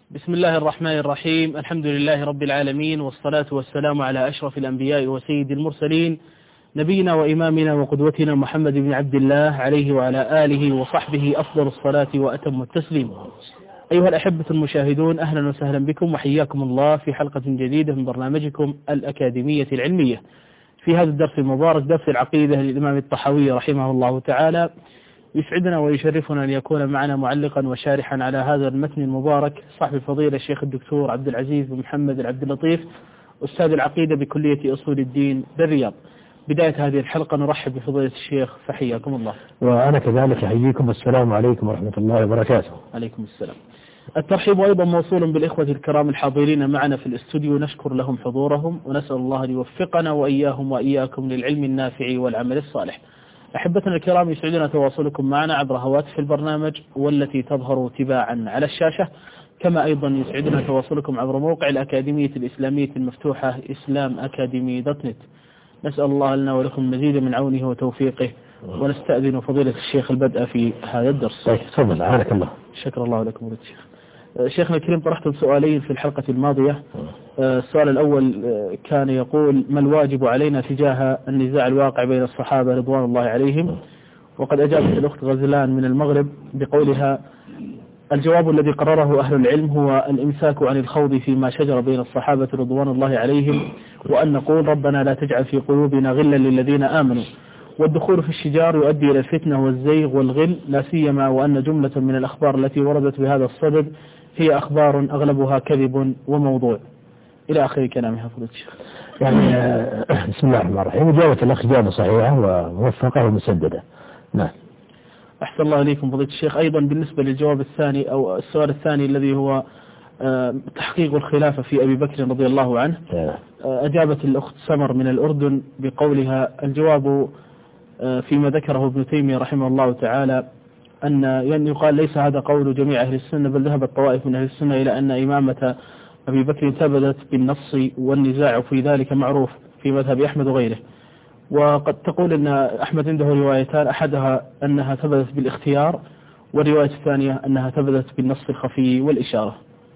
بسم الله الرحمن الرحيم. الحمد لله رب العالمين، والصلاة والسلام على أشرف الأنبياء وسيد المرسلين، نبينا وإمامنا وقدوتنا محمد بن عبد الله عليه وعلى آله وصحبه أفضل الصلاة وأتم التسليم. أيها الأحبة المشاهدون، أهلا وسهلا بكم وحياكم الله في حلقة جديدة من برنامجكم الأكاديمية العلمية. في هذا الدرس المبارك، درس العقيدة للإمام الطحاوي رحمه الله تعالى، يسعدنا ويشرفنا أن يكون معنا معلقا وشارحا على هذا المتن المبارك صاحب الفضيلة الشيخ الدكتور عبد العزيز بن محمد العبد اللطيف، أستاذ العقيدة بكلية أصول الدين بالرياض. بداية هذه الحلقة نرحب بفضيلة الشيخ، فحياكم الله. وأنا كذلك أحييكم، السلام عليكم ورحمة الله وبركاته. عليكم السلام. الترحيب أيضا موصول بالإخوة الكرام الحاضرين معنا في الاستوديو، نشكر لهم حضورهم ونسأل الله أن يوفقنا وإياهم وإياكم للعلم النافع والعمل الصالح. أحبتنا الكرام، يسعدنا تواصلكم معنا عبر هواتف البرنامج والتي تظهر تباعا على الشاشة، كما أيضا يسعدنا تواصلكم عبر موقع الأكاديمية الإسلامية المفتوحة islamacademy.net. نسأل الله لنا ولكم مزيد من عونه وتوفيقه، ونستأذن فضيلة الشيخ البدء في هذا الدرس. طيب تفضل، عانك الله. شكر الله لكم فضيلة الشيخ. شيخنا الكريم، طرحتم سؤالين في الحلقة الماضية. السؤال الأول كان يقول: ما الواجب علينا تجاه النزاع الواقع بين الصحابة رضوان الله عليهم؟ وقد أجابت الأخت غزلان من المغرب بقولها: الجواب الذي قرره أهل العلم هو الإمساك عن الخوض فيما شجر بين الصحابة رضوان الله عليهم، وأن نقول: ربنا لا تجعل في قلوبنا غلا للذين آمنوا. والدخول في الشجار يؤدي إلى الفتنة والزيغ والغل، لا سيما وأن جملة من الأخبار التي وردت بهذا الصدد هي أخبار أغلبها كذب وموضوع، إلى آخر كلامها فضيلة الشيخ. يعني بسم الله الرحمن الرحيم. إجابة الأخ إجابة صحيحة وموفقة ومسددة. نعم. أحسن الله إليكم فضيلة الشيخ. أيضا بالنسبة للجواب الثاني أو السؤال الثاني الذي هو تحقيق الخلافة في أبي بكر رضي الله عنه، أجابت الأخت سمر من الأردن بقولها: الجواب فيما ذكره ابن تيمية رحمه الله تعالى أن يقال ليس هذا قول جميع أهل السنة، بل ذهبت طوائف من أهل السنة إلى أن إمامة أبي بكر ثبتت بالنص، والنزاع في ذلك معروف في مذهب أحمد وغيره. وقد تقول أن أحمد عنده روايتان، أحدها أنها ثبتت بالاختيار، والرواية الثانية أنها ثبتت بالنص الخفي والإشارة.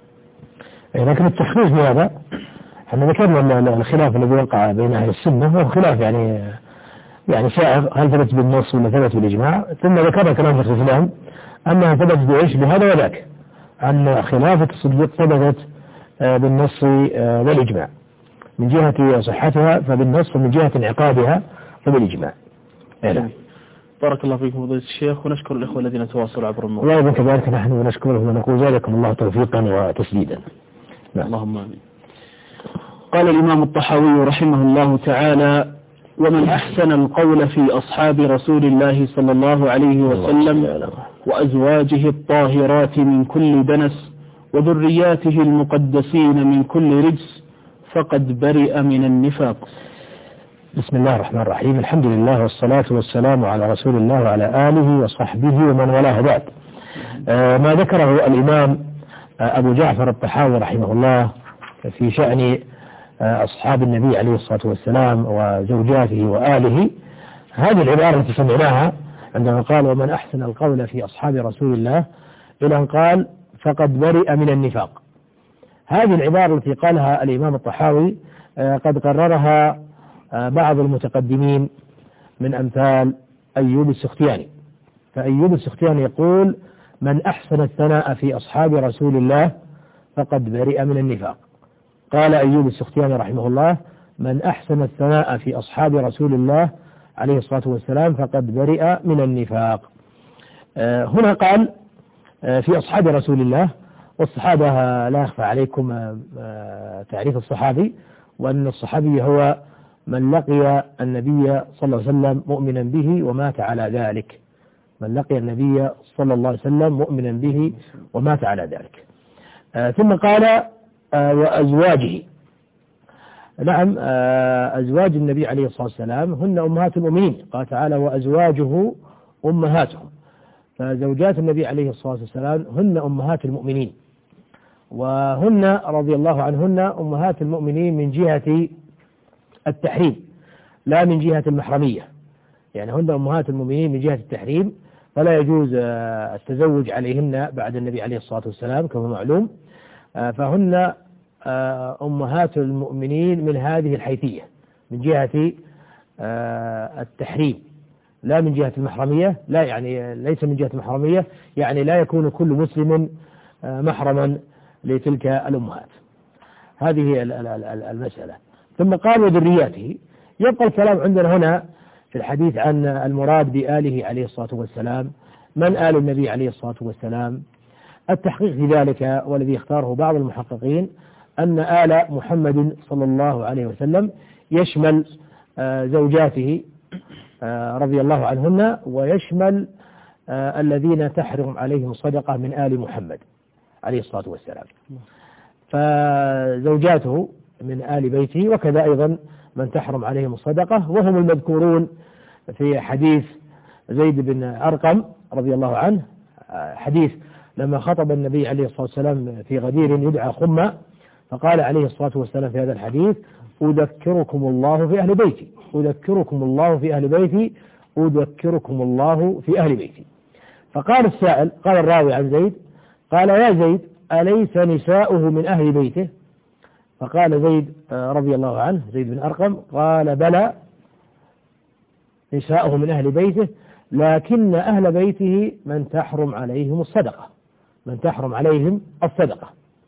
لكن التحقيق هذا احنا ذكرنا أن الخلاف الذي وقع بين أهل السنة هو خلاف يعني سائغ، هل ثبت بالنص ولا ثبت بالإجماع. ثم ذكرنا كلام في الإسلام أنها ثبتت بإيش؟ بهذا وذاك، أن خلافة الصديق ثبتت بالنص والإجماع من جهة صحتها فبالنص، ومن جهة انعقادها فبالإجماع. بارك الله فيكم فضيلة الشيخ، ونشكر الإخوة الذين تواصلوا عبر الموقع. وأيضا كذلك نحن نشكرهم ونقول: زادكم الله توفيقا وتسديدا. اللهم آمين. قال الإمام الطحاوي رحمه الله تعالى: ومن أحسن القول في أصحاب رسول الله صلى الله عليه وسلم وأزواجه الطاهرات من كل دنس وذرياته المقدسين من كل رجس فقد برئ من النفاق. بسم الله الرحمن الرحيم. الحمد لله والصلاة والسلام على رسول الله وعلى آله وصحبه ومن والاه بعد. ما ذكره الإمام أبو جعفر الطحاوي رحمه الله في شأن أصحاب النبي عليه الصلاة والسلام وزوجاته وآله، هذه العبارة التي سمعناها عندما قال: ومن أحسن القول في أصحاب رسول الله، إلى أن قال: فقد برئ من النفاق. هذه العبارة التي قالها الإمام الطحاوي قد قررها بعض المتقدمين من أمثال أيوب السختياني. فأيوب السختياني يقول: من أحسن الثناء في أصحاب رسول الله فقد برئ من النفاق. قال أيوب السختياني رحمه الله: من أحسن الثناء في أصحاب رسول الله عليه الصلاة والسلام فقد برئ من النفاق. هنا قال في أصحاب رسول الله، والصحابة لا يخفى عليكم تعريف الصحابي، وأن الصحابي هو من لقي النبي صلى الله عليه وسلم مؤمنا به ومات على ذلك. من لقي النبي صلى الله عليه وسلم مؤمنا به ومات على ذلك. ثم قال: وأزواجه. نعم، أزواج النبي عليه الصلاة والسلام هن أمهات المؤمنين. قال تعالى: وأزواجه أمهاتهم. فزوجات النبي عليه الصلاة والسلام هن أمهات المؤمنين، وهن رضي الله عنهن أمهات المؤمنين من جهة التحريم لا من جهة المحرمية. يعني هن أمهات المؤمنين من جهة التحريم، فلا يجوز التزوج عليهن بعد النبي عليه الصلاة والسلام كما معلوم. فهن أمهات المؤمنين من هذه الحيثية، من جهة التحريم، لا من جهة المحرمية، لا يعني ليس من جهة المحرمية، يعني لا يكون كل مسلم محرما لتلك الأمهات. هذه المسألة. ثم قال وذرياته. يبقى الكلام عندنا هنا في الحديث عن المراد بآله عليه الصلاة والسلام، من آل النبي عليه الصلاة والسلام. التحقيق في ذلك والذي اختاره بعض المحققين أن آل محمد صلى الله عليه وسلم يشمل زوجاته رضي الله عنهن، ويشمل الذين تحرم عليهم الصدقة من آل محمد عليه الصلاة والسلام، فزوجاته من آل بيته، وكذا أيضا من تحرم عليهم الصدقة، وهم المذكورون في حديث زيد بن أرقم رضي الله عنه، حديث لما خطب النبي عليه الصلاة والسلام في غدير يدعى خمة، فقال عليه الصلاة والسلام في هذا الحديث: أذكركم الله في أهل بيتي، أذكركم الله في أهل بيتي، أذكركم الله في أهل بيتي. فقال السائل، قال الراوي عن زيد، قال: يا زيد، أليس نساؤه من أهل بيته؟ فقال زيد رضي الله عنه، زيد بن أرقم، قال: بلى، نساؤه من أهل بيته، لكن أهل بيته من تحرم عليهم الصدقة، من تحرم عليهم الصدقة.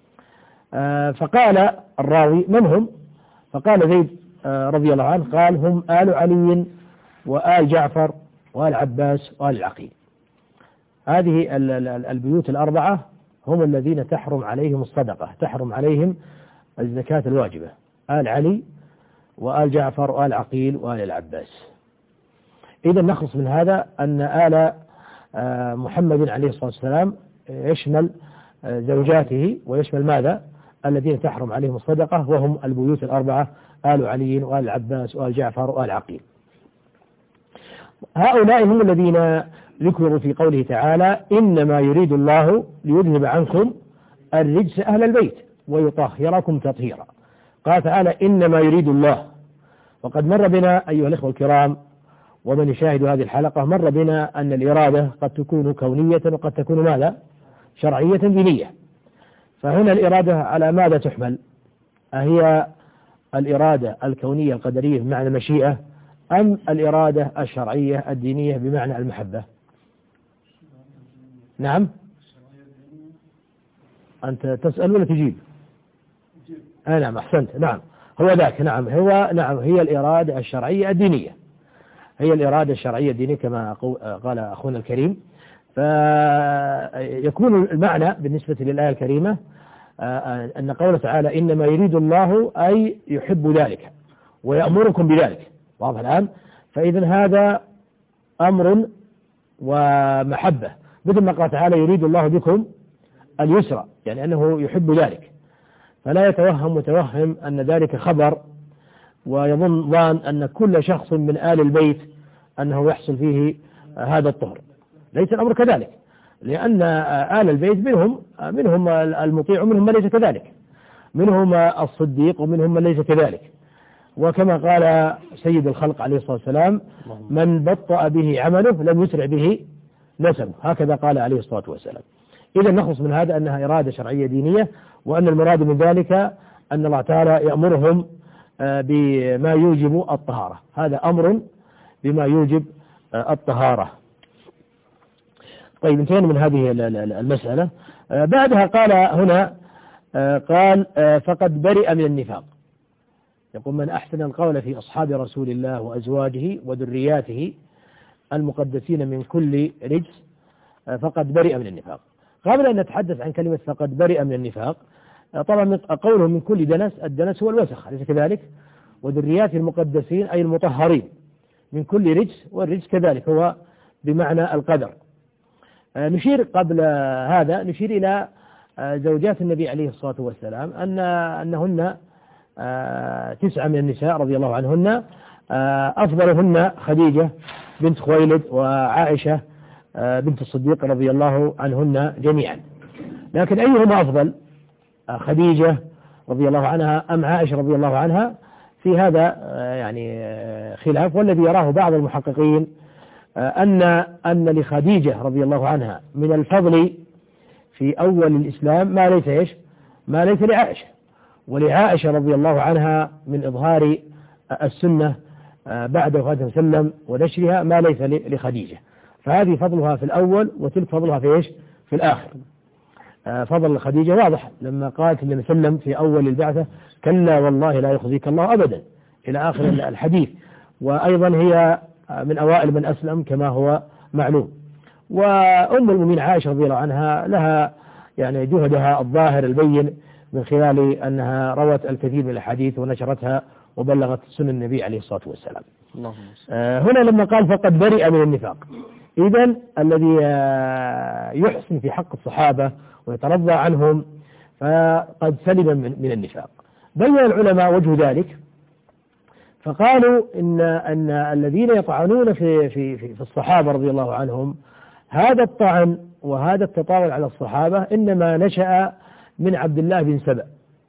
فقال الراوي: من هم؟ فقال زيد رضي الله عنه، قال: هم آل علي وآل جعفر وآل عباس وآل العقيل. هذه البيوت الأربعة هم الذين تحرم عليهم الصدقة، تحرم عليهم الزكاة الواجبة: آل علي وآل جعفر وآل عقيل وآل العباس. إذا نخلص من هذا أن آل محمد عليه الصلاة والسلام يشمل زوجاته، ويشمل ماذا؟ الذين تحرم عليهم الصدقة، وهم البيوت الأربعة: آل علي وآل العباس وآل جعفر وآل عقيل. هؤلاء هم الذين ذكروا في قوله تعالى: إنما يريد الله ليذهب عنكم الرجس أهل البيت ويطهركم تطهيرا. قال تعالى: إنما يريد الله. وقد مر بنا أيها الإخوة الكرام ومن يشاهد هذه الحلقة، مر بنا أن الإرادة قد تكون كونية وقد تكون ماذا؟ شرعية دينية. فهنا الإرادة على ماذا تحمل؟ أهي الإرادة الكونية القدرية بمعنى المشيئة، أم الإرادة الشرعية الدينية بمعنى المحبة؟ نعم، أنت تسأل ولا تجيب؟ نعم، أحسنت. نعم، هو ذاك. نعم، هي الإرادة الشرعية الدينية، هي الإرادة الشرعية الدينية كما قال أخونا الكريم. فيكون المعنى بالنسبة للآية الكريمة أن قوله تعالى: إنما يريد الله، أي يحب ذلك ويأمركم بذلك. واضح الآن؟ فإذا هذا أمر ومحبة، مثل ما قال تعالى: يريد الله بكم اليسر، يعني أنه يحب ذلك. فلا يتوهم متوهم أن ذلك خبر ويظن ظان أن كل شخص من آل البيت أنه يحصل فيه هذا الطهر. ليس الأمر كذلك، لأن آل البيت منهم المطيع ومنهم من ليس كذلك، منهم الصديق ومنهم من ليس كذلك. وكما قال سيد الخلق عليه الصلاة والسلام: من بطأ به عمله لم يسرع به نسبه، هكذا قال عليه الصلاة والسلام. إذا نخلص من هذا أنها إرادة شرعية دينية، وأن المراد من ذلك أن الله تعالى يأمرهم بما يوجب الطهارة، هذا أمر بما يوجب الطهارة. طيب، انتهينا من هذه المسألة. بعدها قال هنا، قال: فقد برئ من النفاق. يقول: من أحسن القول في أصحاب رسول الله وأزواجه وذرياته المقدسين من كل رجس فقد برئ من النفاق. قبل أن نتحدث عن كلمة فقد برئ من النفاق، طبعا قوله من كل دنس، الدنس هو الوسخ، أليس كذلك؟ وذرياته المقدسين أي المطهرين من كل رجس، والرجس كذلك هو بمعنى القدر. نشير قبل هذا إلى زوجات النبي عليه الصلاة والسلام أنهن 9 من النساء رضي الله عنهن، أفضلهن خديجة بنت خويلد وعائشة بنت الصديق رضي الله عنهن جميعا. لكن أيهما أفضل، خديجة رضي الله عنها أم عائشة رضي الله عنها؟ في هذا يعني خلاف، والذي يراه بعض المحققين أن لخديجة رضي الله عنها من الفضل في أول الإسلام ما ليس ما ليس لعائشة، ولعائشة رضي الله عنها من إظهار السنة بعد وفاة النبي صلى الله عليه وسلم ونشرها ما ليس لخديجة، فهذه فضلها في الأول وتلك فضلها في إيش؟ في الآخر. فضل خديجة واضح لما قالت النبي صلى الله عليه وسلم في أول البعثة: كلا والله لا يخزيك الله أبدا، إلى آخر الحديث. وأيضا هي من أوائل من أسلم كما هو معلوم. وأم المؤمنين عائشة رضي الله عنها لها يعني جهدها الظاهر البين من خلال أنها روت الكثير من الحديث ونشرتها وبلغت سنن النبي عليه الصلاة والسلام. هنا لما قال فقد برئ من النفاق، إذن الذي يحسن في حق الصحابة ويترضى عنهم فقد سلم من النفاق. بين العلماء وجه ذلك فقالوا إن الذين يطعنون في الصحابة رضي الله عنهم، هذا الطعن وهذا التطاول على الصحابة إنما نشأ من عبد الله بن سبأ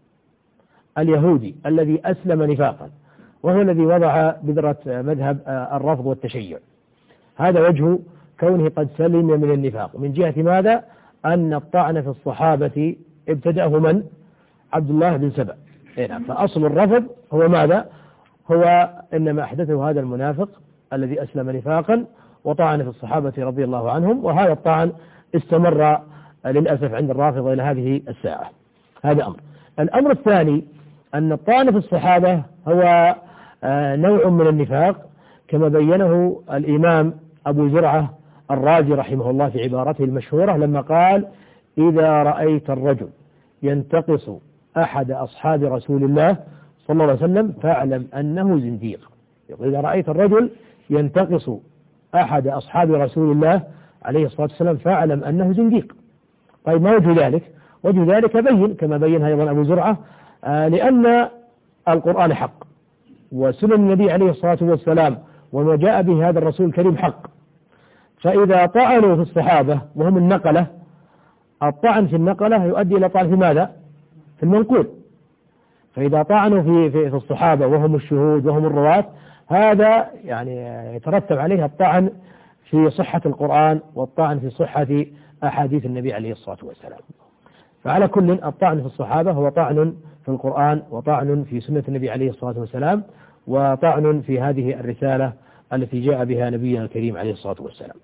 اليهودي الذي أسلم نفاقا، وهو الذي وضع بذرة مذهب الرفض والتشيع. هذا وجه كونه قد سلم من النفاق، من جهة ماذا؟ أن الطعن في الصحابة ابتدأه من؟ عبد الله بن سبأ. فأصل الرفض هو ماذا؟ هو إنما أحدثه هذا المنافق الذي أسلم نفاقا وطعن في الصحابة رضي الله عنهم، وهذا الطعن استمر للأسف عند الرافضة إلى هذه الساعة. هذا أمر. الأمر الثاني أن الطعن في الصحابة هو نوع من النفاق كما بينه الإمام أبو زرعة الرازي رحمه الله في عبارته المشهورة لما قال: إذا رأيت الرجل ينتقص أحد أصحاب رسول الله صلى الله عليه وسلم فاعلم أنه زنديق. إذا رأيت الرجل ينتقص أحد أصحاب رسول الله عليه الصلاة والسلام فاعلم أنه زنديق. طيب ما وجه ذلك؟ وجه ذلك بين كما بينها أيضا أبو زرعة، لأن القرآن حق وسنن النبي عليه الصلاة والسلام وما جاء به هذا الرسول الكريم حق. فإذا طعنوا في الصحابة وهم النقلة، الطعن في النقلة يؤدي إلى طعن في ماذا؟ في المنقول. فإذا طعنوا في الصحابة وهم الشهود وهم الرواة، هذا يعني يترتب عليه الطعن في صحة القرآن والطعن في صحة أحاديث النبي عليه الصلاة والسلام. فعلى كل الطعن في الصحابة هو طعن في القرآن وطعن في سنة النبي عليه الصلاة والسلام وطعن في هذه الرسالة التي جاء بها نبينا الكريم عليه الصلاة والسلام.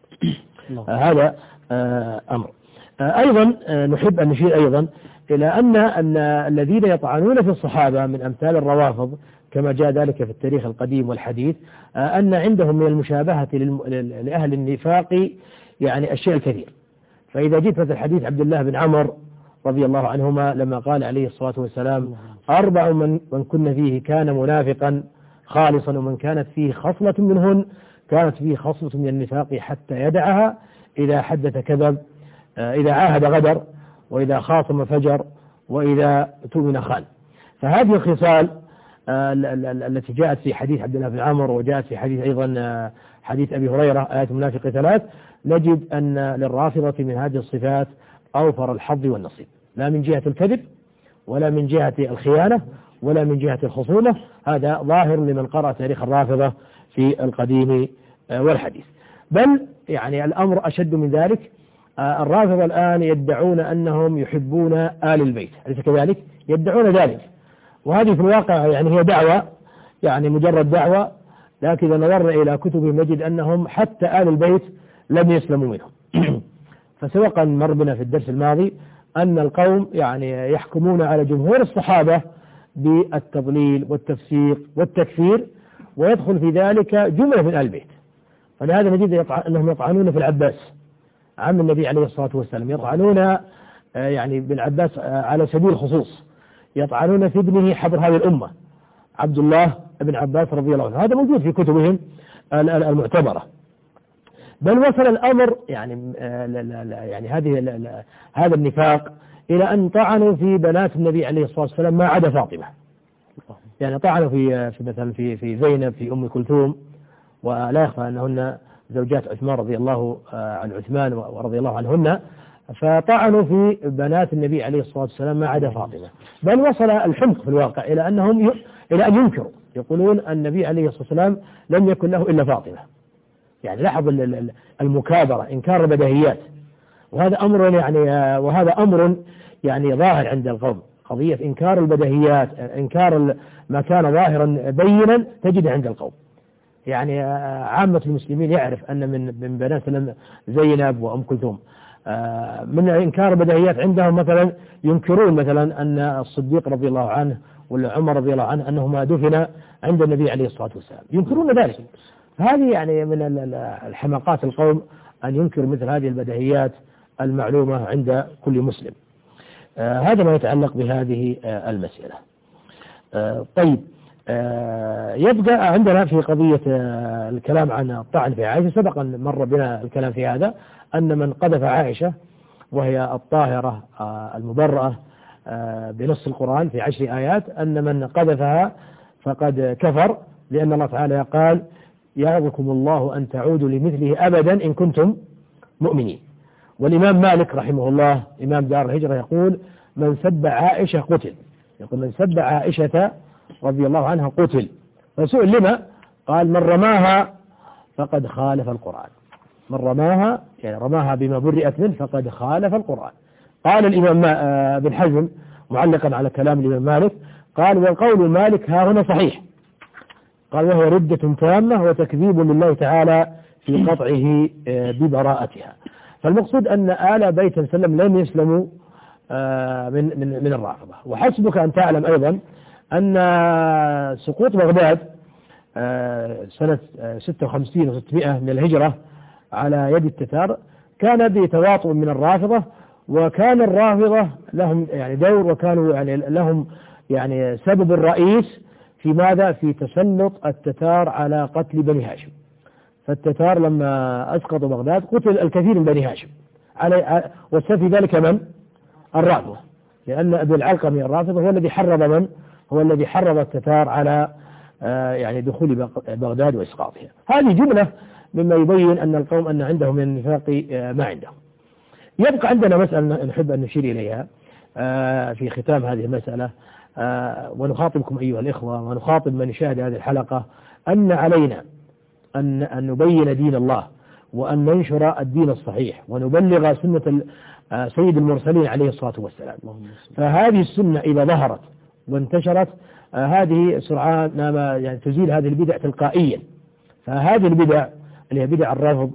هذا أمر. أيضا نحب أن نشير أيضا إلى أن الذين يطعنون في الصحابة من أمثال الروافض كما جاء ذلك في التاريخ القديم والحديث، أن عندهم من المشابهة لأهل النفاق يعني الشيء الكثير. فإذا جئت مثل حديث عبد الله بن عمر رضي الله عنهما لما قال عليه الصلاة والسلام: 4 من كن فيه كان منافقا خالصا، ومن كانت فيه خصلة منهن كانت فيه خصلة من النفاق حتى يدعها: إذا حدث كذب، إذا عاهد غدر، وإذا خاصم فجر، وإذا تؤمن خان. فهذه الخصال التي جاءت في حديث عبد الله بن عمر وجاءت في حديث أيضا حديث أبي هريرة آية المنافق 3، نجد أن للرافضة من هذه الصفات أوفر الحظ والنصيب، لا من جهة الكذب ولا من جهة الخيانة ولا من جهة الخصومة. هذا ظاهر لمن قرأ تاريخ الرافضة في القديم والحديث. بل يعني الأمر أشد من ذلك، الرافضة الآن يدعون أنهم يحبون آل البيت، أليس كذلك؟ يدعون ذلك، وهذه في الواقع يعني هي دعوة، يعني مجرد دعوة، لكن إذا نظرنا إلى كتبهم نجد أنهم حتى آل البيت لم يسلموا منهم. فسبق أن مر بنا في الدرس الماضي أن القوم يعني يحكمون على جمهور الصحابة بالتضليل والتفسيق والتكفير، ويدخل في ذلك جملة من آل البيت. فلهذا نجد أنهم يطعنون في العباس عم النبي عليه الصلاة والسلام، يطعنون يعني بالعباس على سبيل الخصوص، يطعنون في ابنه حبر هذه الأمة عبد الله بن عباس رضي الله عنه. هذا موجود في كتبهم المعتبرة. بل وصل الأمر يعني هذا النفاق إلى أن طعنوا في بنات النبي عليه الصلاة والسلام ما عدا فاطمة. يعني طعنوا في مثلا في زينب، في أم كلثوم، ولا يخفى أنهن زوجات عثمان رضي الله عن عثمان ورضي الله عنهن، فطعنوا في بنات النبي عليه الصلاة والسلام ما عدا فاطمة. بل وصل الحمق في الواقع إلى إلى أن ينكروا، يقولون النبي عليه الصلاة والسلام لم يكن له إلا فاطمة. يعني لاحظ المكابرة، إنكار البديهيات. وهذا أمر يعني ظاهر عند القوم، قضية إنكار البديهيات، إنكار ما كان ظاهرا بينا تجد عند القوم. يعني عامة المسلمين يعرف أن من بنات زينب وأم كلثوم من إنكار البديهيات عندهم مثلا ينكرون مثلا أن الصديق رضي الله عنه ولا عمر رضي الله عنه أنهما دفن عند النبي عليه الصلاة والسلام، ينكرون ذلك. هذه يعني من الحماقات القوم أن ينكر مثل هذه البديهيات المعلومة عند كل مسلم. هذا ما يتعلق بهذه المسألة. طيب، يبدأ عندنا في قضية الكلام عن الطعن في عائشة. سبق أن مر بنا الكلام في هذا، أن من قذف عائشة وهي الطاهرة المبرأة بنص القرآن في 10 آيات، أن من قذفها فقد كفر، لأن الله تعالى قال: يعظكم الله أن تعودوا لمثله أبدا إن كنتم مؤمنين. والإمام مالك رحمه الله إمام دار الهجرة يقول: من سب عائشة قتل. يقول: من سب عائشة رضي الله عنها قتل. فسئل لما؟ قال: من رماها فقد خالف القرآن. من رماها يعني رماها بما برئت منه فقد خالف القرآن. قال الإمام ابن حزم معلقا على كلام الإمام مالك، قال: والقول مالك ها هنا صحيح. قال: وهو ردة تامة وتكذيب لله تعالى في قطعه ببراءتها. فالمقصود أن آل بيت وسلم لم يسلموا من الرافضة. وحسبك أن تعلم أيضا أن سقوط بغداد سنة 56 و 600 من الهجرة على يد التتار كان بتواطؤ من الرافضة، وكان الرافضة لهم يعني دور، وكانوا يعني لهم يعني سبب الرئيس في ماذا؟ في تسلط التتار على قتل بني هاشم. فالتتار لما أسقطوا بغداد قتل الكثير من بني هاشم والسبب في ذلك من؟ الرافضة، لأن أبي العلقمي الرافضة هو الذي حرض من؟ هو الذي حرض التتار على يعني دخول بغداد وإسقاطها. هذه جملة مما يبين أن القوم أن عندهم من النفاق ما عندهم. يبقى عندنا مسألة نحب أن نشير إليها في ختام هذه المسألة، ونخاطبكم أيها الإخوة ونخاطب من يشاهد هذه الحلقة، أن علينا أن نبين دين الله، وأن ننشر الدين الصحيح، ونبلغ سنة سيد المرسلين عليه الصلاة والسلام. فهذه السنة إذا ظهرت وانتشرت هذه سرعان يعني تزيل هذه البدع تلقائيا. فهذه البدع اللي هي بدع الرفض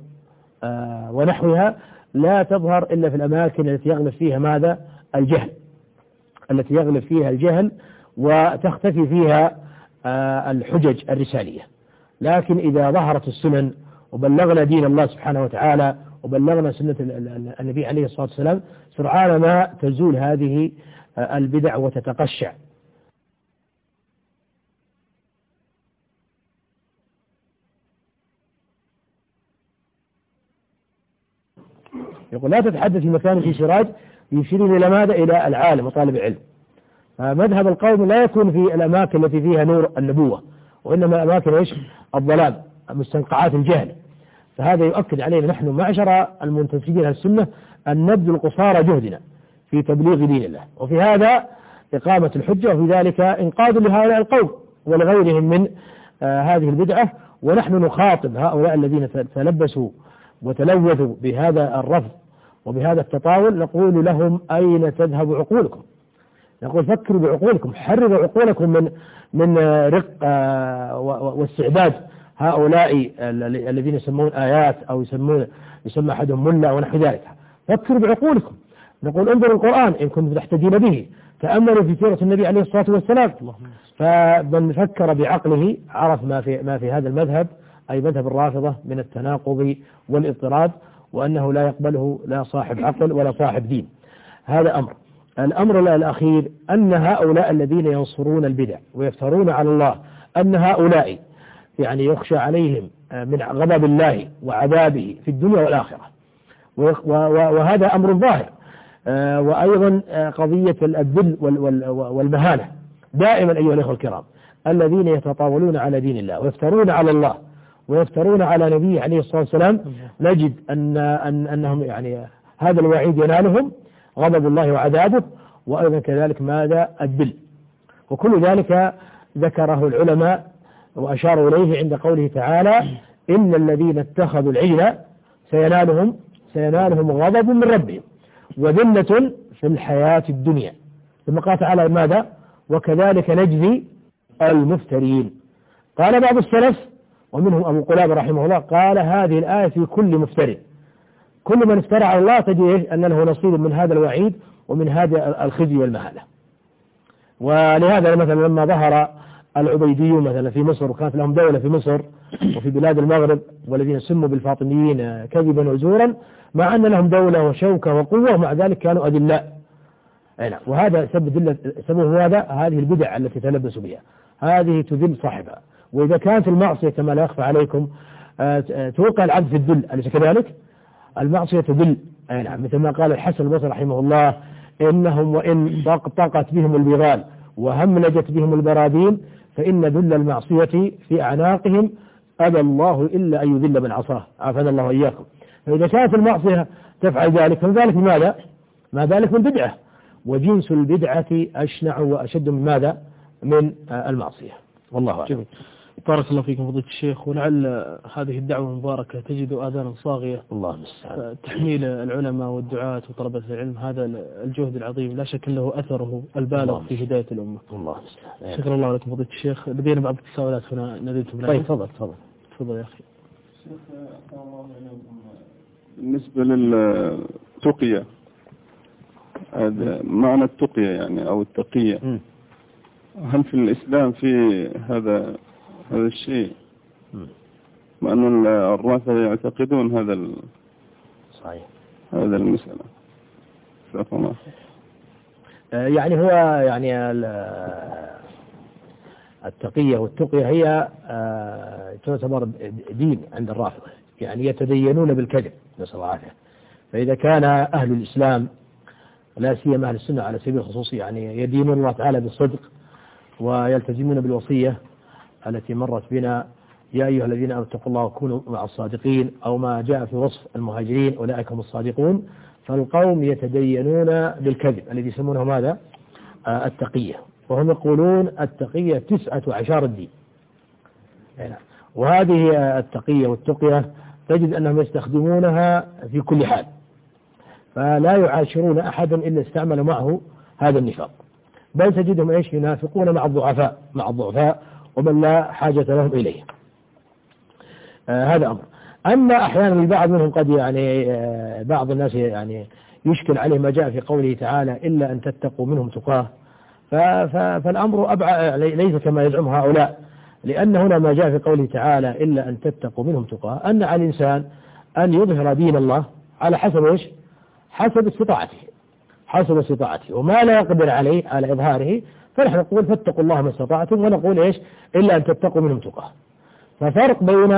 ونحوها لا تظهر إلا في الأماكن التي يغلب فيها ماذا؟ الجهل، التي يغلب فيها الجهل وتختفي فيها الحجج الرسالية. لكن إذا ظهرت السنن وبلغنا دين الله سبحانه وتعالى وبلغنا سنة النبي عليه الصلاة والسلام، سرعان ما تزول هذه البدع وتتقشع. يقول: لا تتحدث في مكان في سراج، يشير إلى ماذا؟ إلى العالم وطالب العلم. فمذهب القوم لا يكون في الأماكن التي فيها نور النبوة، وإنما أماكن إيش؟ الضلال، مستنقعات الجهل. فهذا يؤكد علينا نحن معشر المنتسبين للسنة أن نبذل قصارى جهدنا في تبليغ دين الله، وفي هذا إقامة الحجة، وفي ذلك إنقاذ لهؤلاء القوم ولغيرهم من هذه البدعة. ونحن نخاطب هؤلاء الذين تلبسوا وتلوثوا بهذا الرفض وبهذا التطاول، نقول لهم: أين تذهب عقولكم؟ نقول: فكروا بعقولكم، حرروا عقولكم من رق واستعباد هؤلاء الذين يسمون آيات أو يسمى أحدهم ملا ونحو ذلك. فكروا بعقولكم. نقول: انظروا القرآن إن كنتم تحتدون به، تأملوا في سيرة النبي عليه الصلاة والسلام. فمن فكر بعقله عرف ما في هذا المذهب، أي مذهب الرافضة، من التناقض والاضطراد، وأنه لا يقبله لا صاحب عقل ولا صاحب دين. هذا أمر. الأمر الأخير أن هؤلاء الذين ينصرون البدع ويفترون على الله، أن هؤلاء يعني يخشى عليهم من غضب الله وعذابه في الدنيا والآخرة، وهذا أمر ظاهر. وأيضا قضية الذل والمهانة دائما أيها الأخوة الكرام، الذين يتطاولون على دين الله ويفترون على الله ويفترون على نبيه عليه الصلاة والسلام، نجد أنهم يعني هذا الوعيد ينالهم، غضب الله وعذابه، وأيضا كذلك ماذا؟ الذل. وكل ذلك ذكره العلماء وأشاروا إليه عند قوله تعالى: إن الذين اتخذوا العجل سينالهم غضب من ربهم وذلة في الحياة الدنيا. ثم قال تعالى ماذا؟ وكذلك نجزي المفترين. قال بعض السلف ومنهم أبو قلابة رحمه الله قال هذه الآية في كل مفتر، كل من افترى على الله تجد أن له نصيب من هذا الوعيد ومن هذا الخزي والمهانة. ولهذا مثلا لما ظهر العبيديون مثلا في مصر وكانت لهم دولة في مصر وفي بلاد المغرب والذين سموا بالفاطميين كذبا وزورا مع أن لهم دولة وشوكة وقوة ومع ذلك كانوا أذلاء. وهذا سبب هذه البدع التي تلبسوا بها، هذه تذل صاحبها. وإذا كانت المعصية كما لا يخفى عليكم توقع العبد في الذل، أليس كذلك؟ المعصية تذل. مثل ما قال الحسن البصري رحمه الله إنهم وإن طاقت بهم البغال وهملجت بهم البراذين فإن ذل المعصية في أعناقهم أبى الله إلا أن يذل من عصاه، عافانا الله وإياكم. فإذا كانت المعصية تفعل ذلك فذلك ماذا؟ ما ذلك من بدعة، وجنس البدعة أشنع وأشد من ماذا؟ من المعصية. والله أعلم. بارك الله فيكم فضيلة الشيخ. ولعل هذه الدعوة المباركة تجد آذانا صاغية، الله المستعان، تحميل العلماء والدعاة وطلبة العلم هذا الجهد العظيم لا شك له أثره البالغ في هداية الأمة. الله المستعان. شكرا الله لكم فضيلة الشيخ. لدينا بعض التساؤلات هنا نديتم. طيب تفضل يا أخي. بالنسبة للتقية، هذا معنى التقية يعني أو التقية، هل في الإسلام في هذا الشيء؟ مع أن الرافضة يعتقدون صحيح هذا المسألة. يعني هو يعني التقية والتقية هي تعتبر دين عند الرافضة، يعني يتدينون بالكذب نسأل الله العافية. فإذا كان أهل الإسلام لا سيما أهل السنة على سبيل الخصوص يعني يدينون الله تعالى بالصدق ويلتزمون بالوصية التي مرت بنا يا أيها الذين آمنوا اتقوا الله وكونوا مع الصادقين، أو ما جاء في وصف المهاجرين أولئك هم الصادقون، فالقوم يتدينون بالكذب الذي يسمونه ماذا؟ التقية. وهم يقولون التقية 19 الدين. وهذه التقية والتقية تجد أنهم يستخدمونها في كل حال، فلا يعاشرون أحدا إلا استعمل معه هذا النفاق، بل تجدهم ينافقون مع الضعفاء ومن لا حاجة لهم إليه. هذا أمر. أما أحيانا البعض منهم قد بعض الناس يشكل عليه ما جاء في قوله تعالى إلا أن تتقوا منهم تقاه، فالأمر ليس كما يزعم هؤلاء، لأن هنا ما جاء في قوله تعالى إلا أن تتقوا منهم تقاه أن على الإنسان أن يظهر دين الله على حسب حسب استطاعته، وما لا يقدر عليه على إظهاره فنحن نقول فاتقوا الله ما استطعتم، ونقول إلا أن تتقوا منهم تقاه. ففرق بين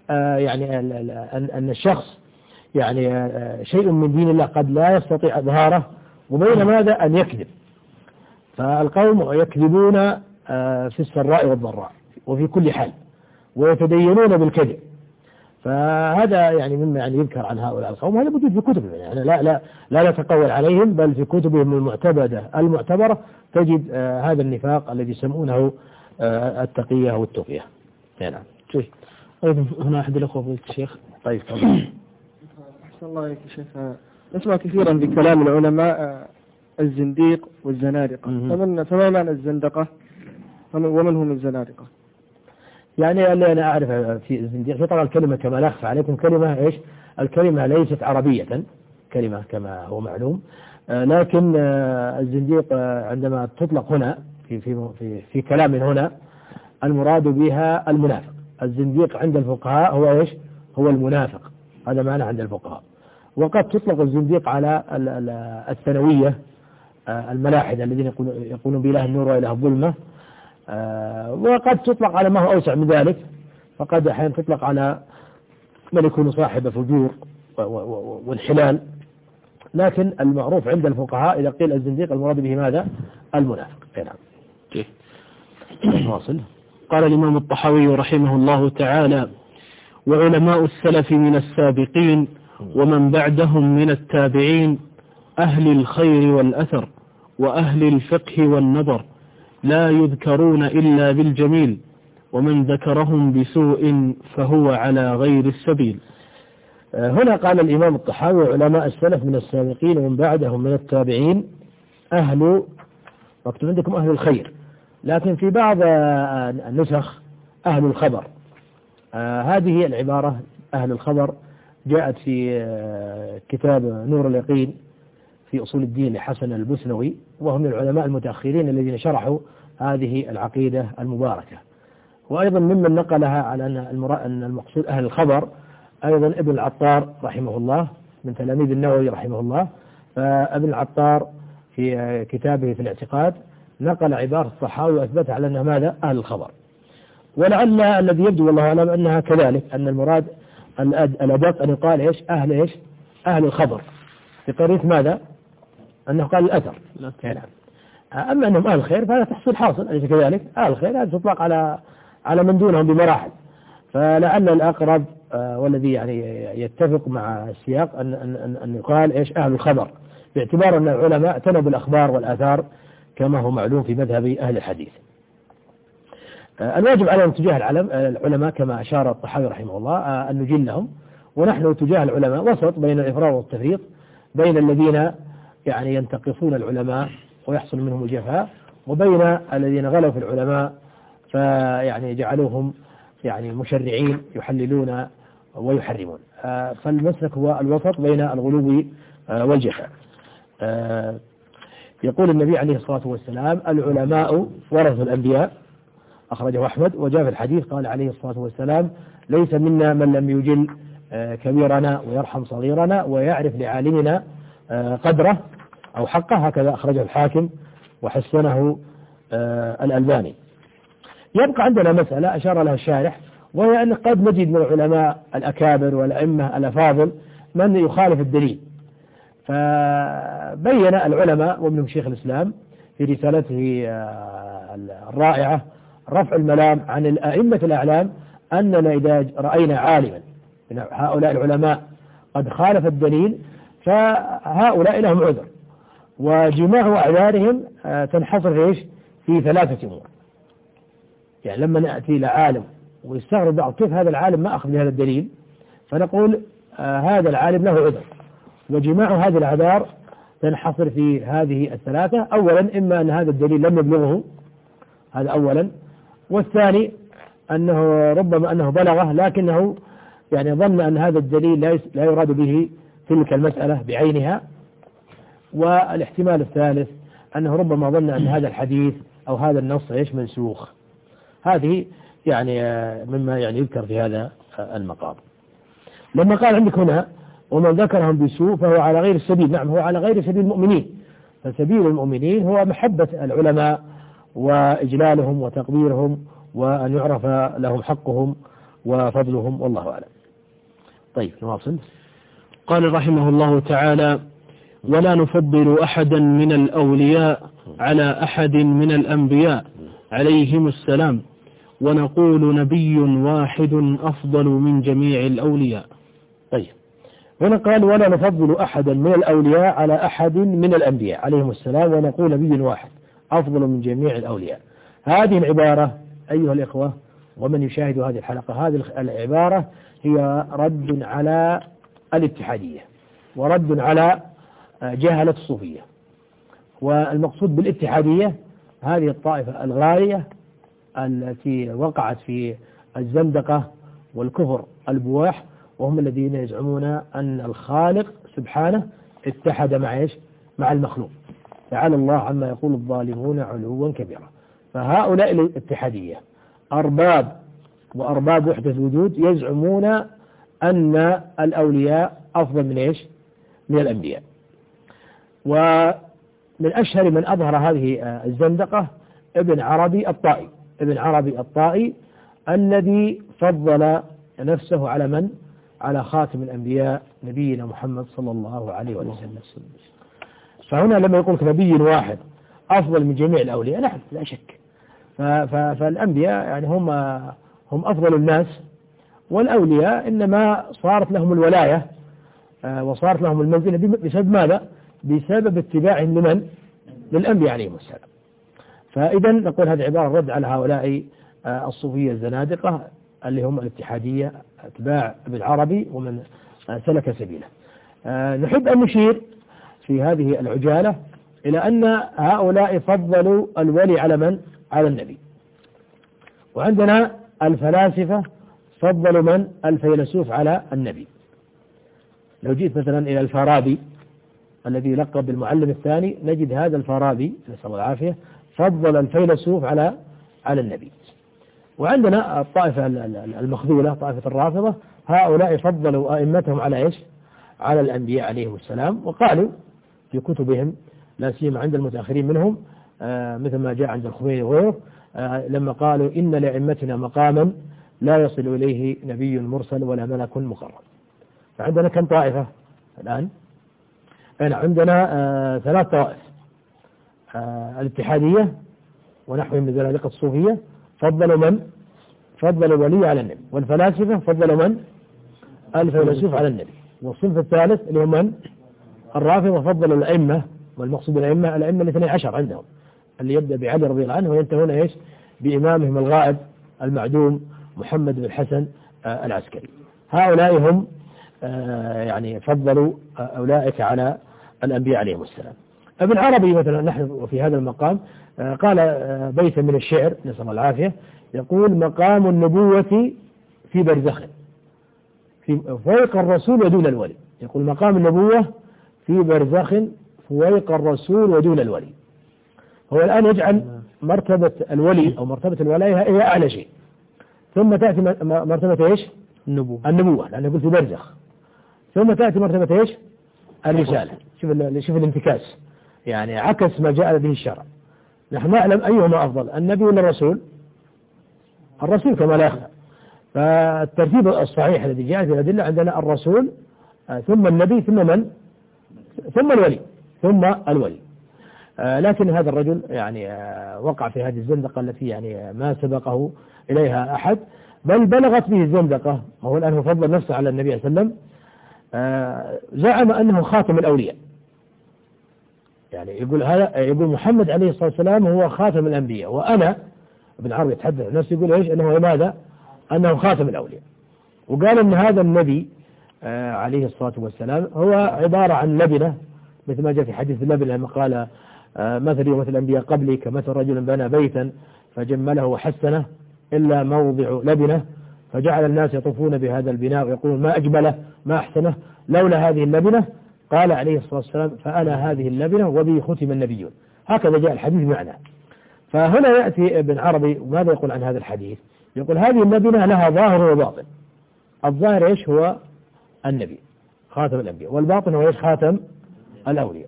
أن الشخص شيء من دين الله قد لا يستطيع إظهاره، وبين ماذا؟ أن يكذب. فالقوم يكذبون في السراء والضراء وفي كل حال ويتدينون بالكذب. فهذا مما يذكر عن هؤلاء القوم، هذا موجود في كتبهم، لا نتقول عليهم، بل في كتبهم المعتبرة تجد هذا النفاق الذي يسمونه التقية والتقية. نعم. أيضا هنا أحد الأخوة فضيلة الشيخ. طيب أحسن الله عليك يا شيخ. نسمع كثيرا بكلام العلماء الزنديق والزنادقة، فما معنى الزندقة ومن هم الزنادقة؟ اللي أنا أعرف في الزنديق، طبعا الكلمة كما لا أخفى عليكم كلمة الكلمة ليست عربية كلمة كما هو معلوم، لكن الزنديق عندما تطلق هنا في كلام هنا المراد بها المنافق. الزنديق عند الفقهاء هو المنافق، هذا معنى عند الفقهاء. وقد تطلق الزنديق على الثانوية الملاحدة الذين يقولون بإله النور وإله الظلمة، وقد تطلق على ما هو أوسع من ذلك، فقد أحيانا تطلق على من يكون صاحب فجور والحلال، لكن المعروف عند الفقهاء إذا قيل الزنديق المراد به ماذا؟ المنافق. نعم. واصل. قال الإمام الطحاوي رحمه الله تعالى: وعلماء السلف من السابقين ومن بعدهم من التابعين أهل الخير والأثر وأهل الفقه والنظر لا يذكرون إلا بالجميل، ومن ذكرهم بسوء فهو على غير السبيل. هنا قال الإمام الطحاوي: علماء السلف من السابقين ومن بعدهم من التابعين مكتوب عندكم أهل الخير، لكن في بعض النسخ أهل الخبر. هذه العبارة أهل الخبر جاءت في كتاب نور اليقين في أصول الدين لحسن البسنوي، وهم من العلماء المتأخرين الذين شرحوا هذه العقيدة المباركة. وأيضا ممن نقلها على أن المقصود أهل الخبر أيضا ابن العطار رحمه الله من تلاميذ النووي رحمه الله. فابن العطار في كتابه في الاعتقاد نقل عبارة الطحاوي وأثبتها على أنها ماذا؟ أهل الخبر. ولعل الذي يبدو والله أعلم أنها كذلك، أن المراد الأدق أن يقال إيش؟ أهل الخبر بطريقة ماذا؟ أنه قال الأثر. أما أنهم أهل الخير فهذا تحصيل حاصل، أليس كذلك؟ أهل الخير هذا تطلق على من دونهم بمراحل. فلعل الأقرب والذي يعني يتفق مع السياق أن يقال أهل الخبر، باعتبار أن العلماء اعتنوا بالأخبار والآثار كما هو معلوم في مذهب أهل الحديث. الواجب على اتجاه العلماء كما أشار الطحاوي رحمه الله أن نجلهم، ونحن تجاه العلماء وسط بين الإفراط والتفريط، بين الذين يعني ينتقصون العلماء ويحصل منهم الجفاء، وبين الذين غلوا في العلماء فيعني جعلوهم يعني مشرعين يحللون ويحرمون. فالمسلك هو الوسط بين الغلو والجفاء. يقول النبي عليه الصلاة والسلام: العلماء ورثة الأنبياء، أخرجه أحمد. وجاء في الحديث قال عليه الصلاة والسلام: ليس منا من لم يجل كبيرنا ويرحم صغيرنا ويعرف لعالمنا قدره أو حقه. هكذا أخرجه الحاكم وحسنه الألباني. يبقى عندنا مسألة أشار لها الشارح، وهي أن قد نجد من العلماء الأكابر والأئمة الأفاضل من يخالف الدليل. فبين العلماء ومنهم شيخ الإسلام في رسالته الرائعة رفع الملام عن الأئمة الأعلام أننا إذا رأينا عالما من هؤلاء العلماء قد خالف الدليل فهؤلاء لهم عذر، وجماع أعذارهم تنحصر في 3 أمور. يعني لما نأتي إلى عالم ويستغرب بعض كيف هذا العالم ما أخذ بهذا الدليل، فنقول هذا العالم له عذر، وجماع هذه الأعذار تنحصر في هذه 3. أولا إما أن هذا الدليل لم يبلغه، هذا أولا. والثاني أنه ربما أنه بلغه لكنه يعني ظن أن هذا الدليل لا يراد به تلك المسألة بعينها. والاحتمال الثالث أنه ربما ظن أن هذا الحديث أو هذا النص منسوخ. هذه يعني مما يعني يذكر في هذا المقام. لما قال عندك هنا: ومن ذكرهم بسوء فهو على غير السبيل. نعم، هو على غير سبيل المؤمنين. فسبيل المؤمنين هو محبة العلماء وإجلالهم وتقديرهم وأن يعرف لهم حقهم وفضلهم، والله أعلم. طيب نواصل. قال رحمه الله تعالى: ولا نفضل أحدا من الأولياء على أحد من الأنبياء عليهم السلام، ونقول نبي واحد أفضل من جميع الأولياء. طيب هنا قال: ولا نفضل أحدا من الأولياء على أحد من الأنبياء عليهم السلام، ونقول نبي واحد أفضل من جميع الأولياء. هذه العبارة أيها الإخوة ومن يشاهد هذه الحلقة، هذه العبارة هي رد على الاتحادية ورد على جهلة الصوفية. والمقصود بالاتحادية هذه الطائفة الغالية التي وقعت في الزندقة والكفر البواح، وهم الذين يزعمون أن الخالق سبحانه اتحد مع المخلوق. تعالى الله عما يقول الظالمون علوا كبيرا. فهؤلاء الاتحادية أرباب وحدة الوجود يزعمون أن الأولياء أفضل من الأنبياء. ومن أشهر من أظهر هذه الزندقة ابن عربي الطائي الذي فضل نفسه على من؟ على خاتم الأنبياء نبينا محمد صلى الله عليه وسلم. فهنا لما يقول نبي واحد أفضل من جميع الأولياء، نعم لا شك. فالأنبياء يعني هم أفضل الناس، والأولياء إنما صارت لهم الولاية وصارت لهم المنزلة بسبب ماذا؟ بسبب اتباعهم للأنبياء عليهم السلام. فإذا نقول هذه عبارة رد على هؤلاء الصوفية الزنادقة اللي هم الاتحادية أتباع ابن عربي ومن سلك سبيله. نحب أن نشير في هذه العجالة إلى أن هؤلاء فضلوا الولي على من؟ على النبي. وعندنا الفلاسفة فضلوا من؟ الفيلسوف على النبي. لو جيت مثلا إلى الفارابي الذي لقب بالمعلم الثاني، نجد هذا الفارابي نسأل الله العافية فضل الفيلسوف على النبي. وعندنا الطائفة المخذولة طائفة الرافضة، هؤلاء فضلوا أئمتهم على إيش؟ على الأنبياء عليهم السلام، وقالوا في كتبهم لا سيما عند المتأخرين منهم مثل ما جاء عند الخميني وغيره لما قالوا إن لأئمتنا مقاما لا يصل إليه نبي مرسل ولا ملك مقرب. فعندنا كم طائفة الآن؟ عندنا 3 طوائف، الاتحادية ونحوهم من زنادقة الصوفية فضلوا من؟ فضلوا الولي على النبي، والفلاسفة فضلوا من؟ الفيلسوف على النبي، والصنف الثالث اللي هم من؟ الرافضة فضلوا الأئمة، والمقصود الأئمة 12 عندهم، اللي يبدأ بعلي رضي الله عنه وينتهون إيش؟ بإمامهم الغائب المعدوم محمد بن الحسن العسكري. هؤلاء هم يعني فضلوا أولئك على الأنبياء عليهم السلام. ابن عربي مثلا نحن في هذا المقام قال بيتا من الشعر نسأل الله العافية، يقول: مقام النبوة في برزخ فوق الرسول ودون الولي. يقول مقام النبوة في برزخ فوق الرسول ودون الولي. هو الآن يجعل مرتبة الولي أو مرتبة الولاية هي أعلى شيء، ثم تأتي مرتبة إيش؟ النبوة لأنه يقول في برزخ، ثم تأتي مرتبة إيش؟ الرسالة. شوف الانتكاس، يعني عكس ما جاء به الشرع. نحن نعلم أيهما أفضل، النبي ولا الرسول؟ الرسول كما لا يخفى. فالترتيب الصحيح الذي جاء في الأدلة عندنا الرسول ثم النبي ثم من؟ ثم الولي. لكن هذا الرجل يعني وقع في هذه الزندقة التي يعني ما سبقه إليها أحد، بل بلغت به الزندقة، وهو الآن فضل نفسه على النبي صلى الله عليه وسلم. زعم أنه خاتم الأولياء، يعني يقول محمد عليه الصلاة والسلام هو خاتم الأنبياء، وأنا ابن عربي يتحدث عن نفسه يقول إيش؟ أنه ماذا؟ أنه خاتم الأولياء. وقال أن هذا النبي عليه الصلاة والسلام هو عبارة عن لبنة، مثل ما جاء في حديث اللبنة لما قال مثل ومثل الأنبياء قبلي كمثل رجل بنى بيتا فجمله وحسنه إلا موضع لبنة، فجعل الناس يطوفون بهذا البناء ويقولون ما أجمله ما أحسنه لولا هذه اللبنة. قال عليه الصلاة والسلام فأنا هذه اللبنة وبي ختم النبيون. هكذا جاء الحديث معناه. فهنا يأتي ابن عربي وماذا يقول عن هذا الحديث؟ يقول هذه اللبنة لها ظاهر وباطن. الظاهر إيش؟ هو النبي خاتم الأنبياء، والباطن هو إيش؟ خاتم الأولياء.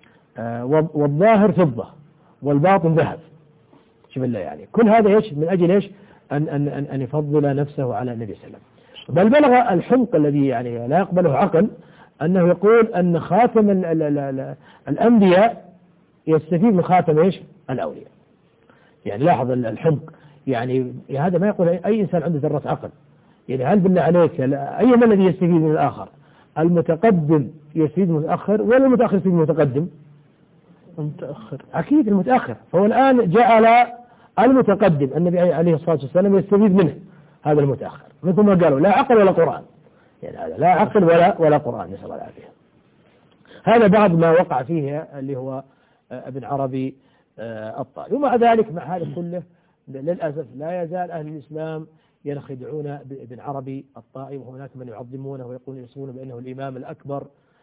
والظاهر فضة والباطن ذهب. شوف الله، يعني كل هذا إيش؟ من أجل إيش؟ أن يفضل نفسه على النبي صلى الله عليه وسلم. بل بلغ الحمق الذي يعني لا يقبله عقل أنه يقول أن خاتم الأنبياء يستفيد من خاتم إيش؟ الأولياء. يعني لاحظ الحمق، يعني هذا ما يقول أي إنسان عنده ذرة عقل. يعني هل بالله عليك أيما الذي يستفيد من الآخر؟ المتقدم يستفيد من المتأخر ولا المتأخر يستفيد من المتقدم؟ المتأخر أكيد المتأخر. فهو الآن جعل المتقدم النبي عليه الصلاة والسلام يستفيد منه هذا المتأخر، مثل ما قالوا لا عقل ولا قرآن. يعني هذا لا عقل ولا قرآن، نسأل الله العافية. هذا بعض ما وقع فيه اللي هو ابن عربي الطائي. ومع ذلك مع هذا كله للأسف لا يزال أهل الإسلام ينخدعون بابن عربي الطائي، وهناك من يعظمونه ويقولون يصفونه بأنه الإمام الأكبر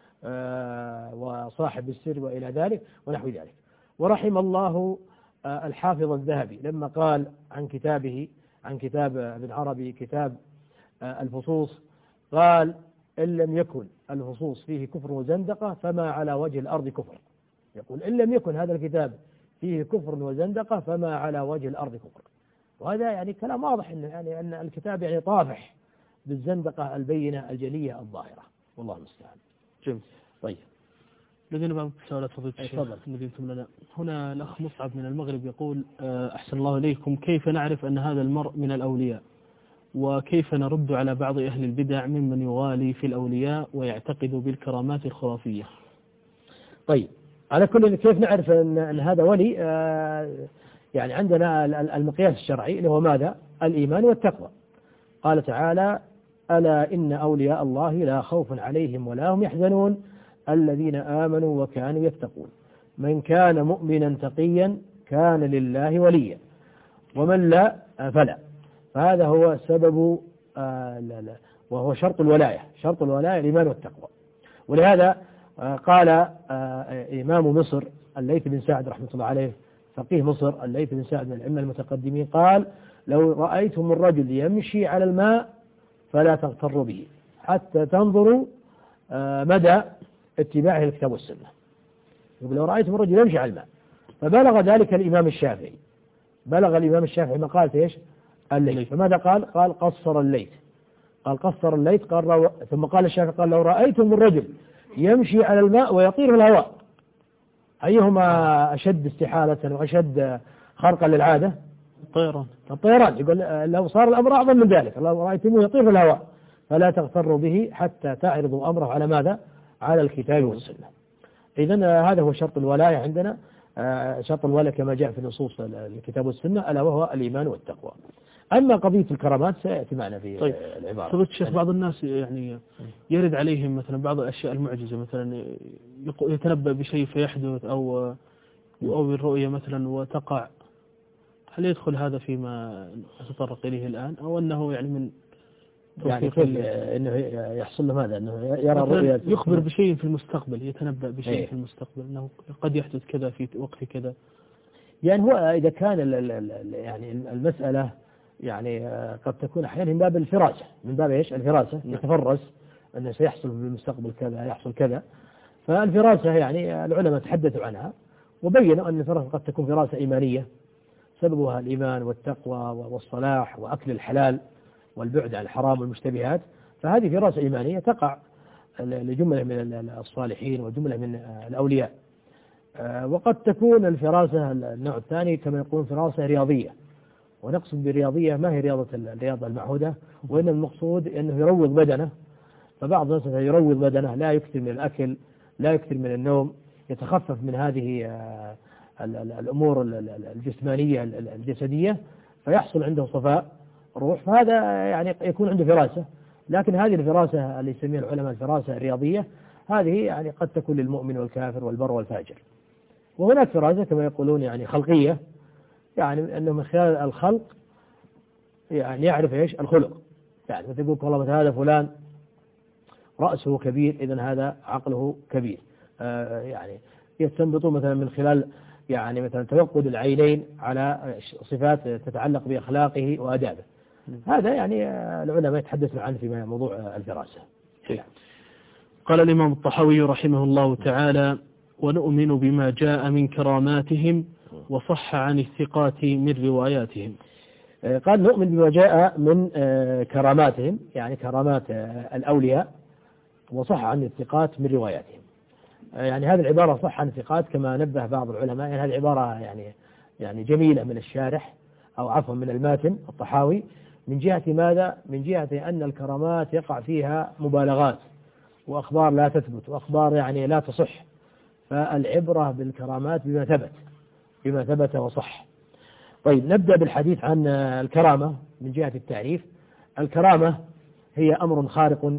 وصاحب السر وإلى ذلك ونحو ذلك. ورحم الله الحافظ الذهبي لما قال عن كتاب ابن عربي كتاب الفصوص، قال إن لم يكن الفصوص فيه كفر وزندقة فما على وجه الأرض كفر. يقول إن لم يكن هذا الكتاب فيه كفر وزندقة فما على وجه الأرض كفر. وهذا يعني كلام واضح يعني أن الكتاب يعني طافح بالزندقة البينة الجلية الظاهرة، والله المستعان. جميل. طيب لدينا بعض السؤالات فضيلة الشيخ مدينتم لنا. هنا الأخ مصعب من المغرب يقول أحسن الله إليكم، كيف نعرف أن هذا المرء من الأولياء؟ وكيف نرد على بعض أهل البدع ممن يغالي في الأولياء ويعتقد بالكرامات الخرافية؟ طيب على كل كيف نعرف أن هذا ولي؟ يعني عندنا المقياس الشرعي اللي هو ماذا؟ الإيمان والتقوى. قال تعالى ألا إن أولياء الله لا خوف عليهم ولا هم يحزنون الذين آمنوا وكانوا يتقون من كان مؤمنا تقيا كان لله وليا ومن لا فلا. فهذا هو سبب لا وهو شرط الولاية الإيمان والتقوى. ولهذا قال إمام مصر الليث بن سعد رحمة الله عليه فقيه مصر الليث بن سعد من الأئمة المتقدمين قال لو رأيتم الرجل يمشي على الماء فلا تغتروا به حتى تنظروا مدى اتباعه الكتاب والسنة. يقول لو رأيتم الرجل يمشي على الماء. فبلغ ذلك الإمام الشافعي مقالة إيش الليث. فماذا قال قصر الليث ثم قال الشافعي قال لو رأيتم الرجل يمشي على الماء ويطير في الهواء أيهما أشد استحالة وأشد خرقا للعادة؟ الطيران. يقول لو صار الأمر أعظم من ذلك لو رأيتموه يطير في الهواء فلا تغتروا به حتى تعرضوا أمره على ماذا؟ على الكتاب والسنة. إذن هذا هو شرط الولاية عندنا. شرط الولاية كما جاء في نصوص الكتاب والسنة ألا وهو الإيمان والتقوى. أما قضية الكرامات سيأتي معنا في العبارة. فضيلة الشيخ بعض الناس يعني يرد عليهم مثلا بعض الأشياء المعجزة مثلا يتنبأ بشيء فيحدث أو الرؤية مثلا وتقع. هل يدخل هذا فيما أتطرق إليه الآن أو أنه يعني من إنه يحصل له ماذا؟ إنه يرى الرؤيا يخبر بشيء في المستقبل يتنبأ بشيء في المستقبل أنه قد يحدث كذا في وقت كذا. يعني هو إذا كان يعني المسألة يعني قد تكون أحيانا من باب الفراسة من باب إيش الفراسة يتفرس أنه سيحصل في المستقبل كذا يحصل كذا. فالفراسة يعني العلماء تحدثوا عنها وبينوا أن الفراسة قد تكون فراسة إيمانية سببها الإيمان والتقوى والصلاح وأكل الحلال والبعد عن الحرام والمشتبهات. فهذه فراسة إيمانية تقع لجملة من الصالحين وجملة من الأولياء. وقد تكون الفراسة النوع الثاني كما يقولون فراسة رياضية. ونقصد بالرياضية ما هي الرياضة المعهودة وإنما المقصود أنه يروض بدنه. فبعض الناس يروض بدنه لا يكثر من الأكل لا يكثر من النوم يتخفف من هذه الأمور الجسمانية الجسدية فيحصل عنده صفاء روح. فهذا يعني يكون عنده فراسة. لكن هذه الفراسة اللي يسميها العلماء الفراسة الرياضية هذه يعني قد تكون للمؤمن والكافر والبر والفاجر. وهناك فراسة كما يقولون يعني خلقية يعني أنه من خلال الخلق يعني يعرف إيش الخلق. يعني مثل يقول والله مثلا هذا فلان رأسه كبير إذن هذا عقله كبير. يعني يستنبطوا مثلا من خلال يعني مثلا توقد العينين على صفات تتعلق بأخلاقه وأدابه. هذا يعني العلماء يتحدثون عنه في موضوع الفراسة. قال الإمام الطحاوي رحمه الله تعالى ونؤمن بما جاء من كراماتهم وصح عن الثقات من رواياتهم. قال نؤمن بما جاء من كراماتهم يعني كرامات الأولياء وصح عن الثقات من رواياتهم. يعني هذه العبارة صح عن الثقات كما نبه بعض العلماء يعني هذه عبارة يعني جميلة من الشارح أو عفوا من الماتن الطحاوي من جهة ماذا؟ من جهة أن الكرامات يقع فيها مبالغات وأخبار لا تثبت وأخبار يعني لا تصح. فالعبرة بالكرامات بما ثبت وصح. طيب نبدأ بالحديث عن الكرامة من جهة التعريف. الكرامة هي أمر خارق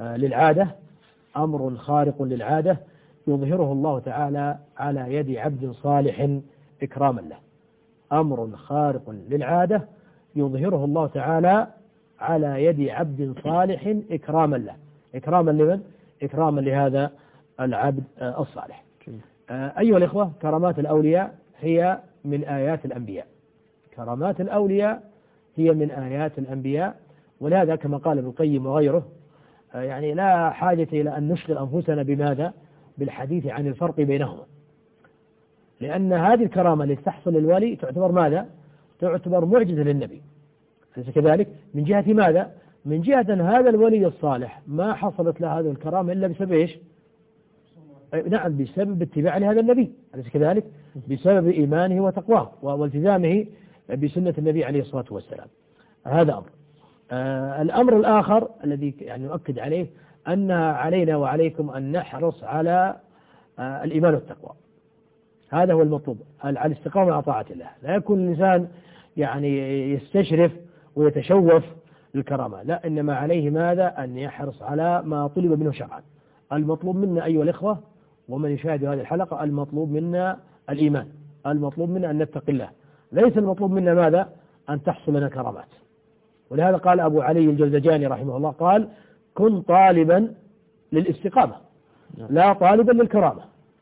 للعادة يظهره الله تعالى على يد عبد صالح إكراما له. أمر خارق للعادة يظهره الله تعالى على يد عبد صالح إكراما له. إكراما لمن؟ إكراما لهذا العبد الصالح. أيها الإخوة كرامات الأولياء هي من آيات الأنبياء. كرامات الأولياء هي من آيات الأنبياء. ولهذا كما قال ابن القيم وغيره يعني لا حاجة إلى أن نشغل أنفسنا بماذا؟ بالحديث عن الفرق بينهما. لأن هذه الكرامة التي تحصل للولي تعتبر ماذا؟ تعتبر معجزة للنبي. أليس كذلك؟ من جهة ماذا؟ من جهة أن هذا الولي الصالح ما حصلت له هذه الكرامة إلا بسبب إيش؟ نعم بسبب اتباع لهذا النبي. أليس كذلك؟ بسبب إيمانه وتقواه والتزامه بسنة النبي عليه الصلاة والسلام. هذا أمر. الأمر الآخر الذي يعني نؤكد عليه أن علينا وعليكم أن نحرص على الإيمان والتقوى. هذا هو المطلوب على الاستقامة على طاعة الله. لا يكون الإنسان يعني يستشرف ويتشوف للكرامة، لا، إنما عليه ماذا؟ أن يحرص على ما طلب منه شرعا. المطلوب منا أيها الإخوة ومن يشاهد هذه الحلقة، المطلوب منا الإيمان، المطلوب منا أن نتقي الله، ليس المطلوب منا ماذا؟ أن تحصل لنا كرامات. ولهذا قال أبو علي الجوزجاني رحمه الله قال: كن طالبا للاستقامة لا طالبا للكرامة.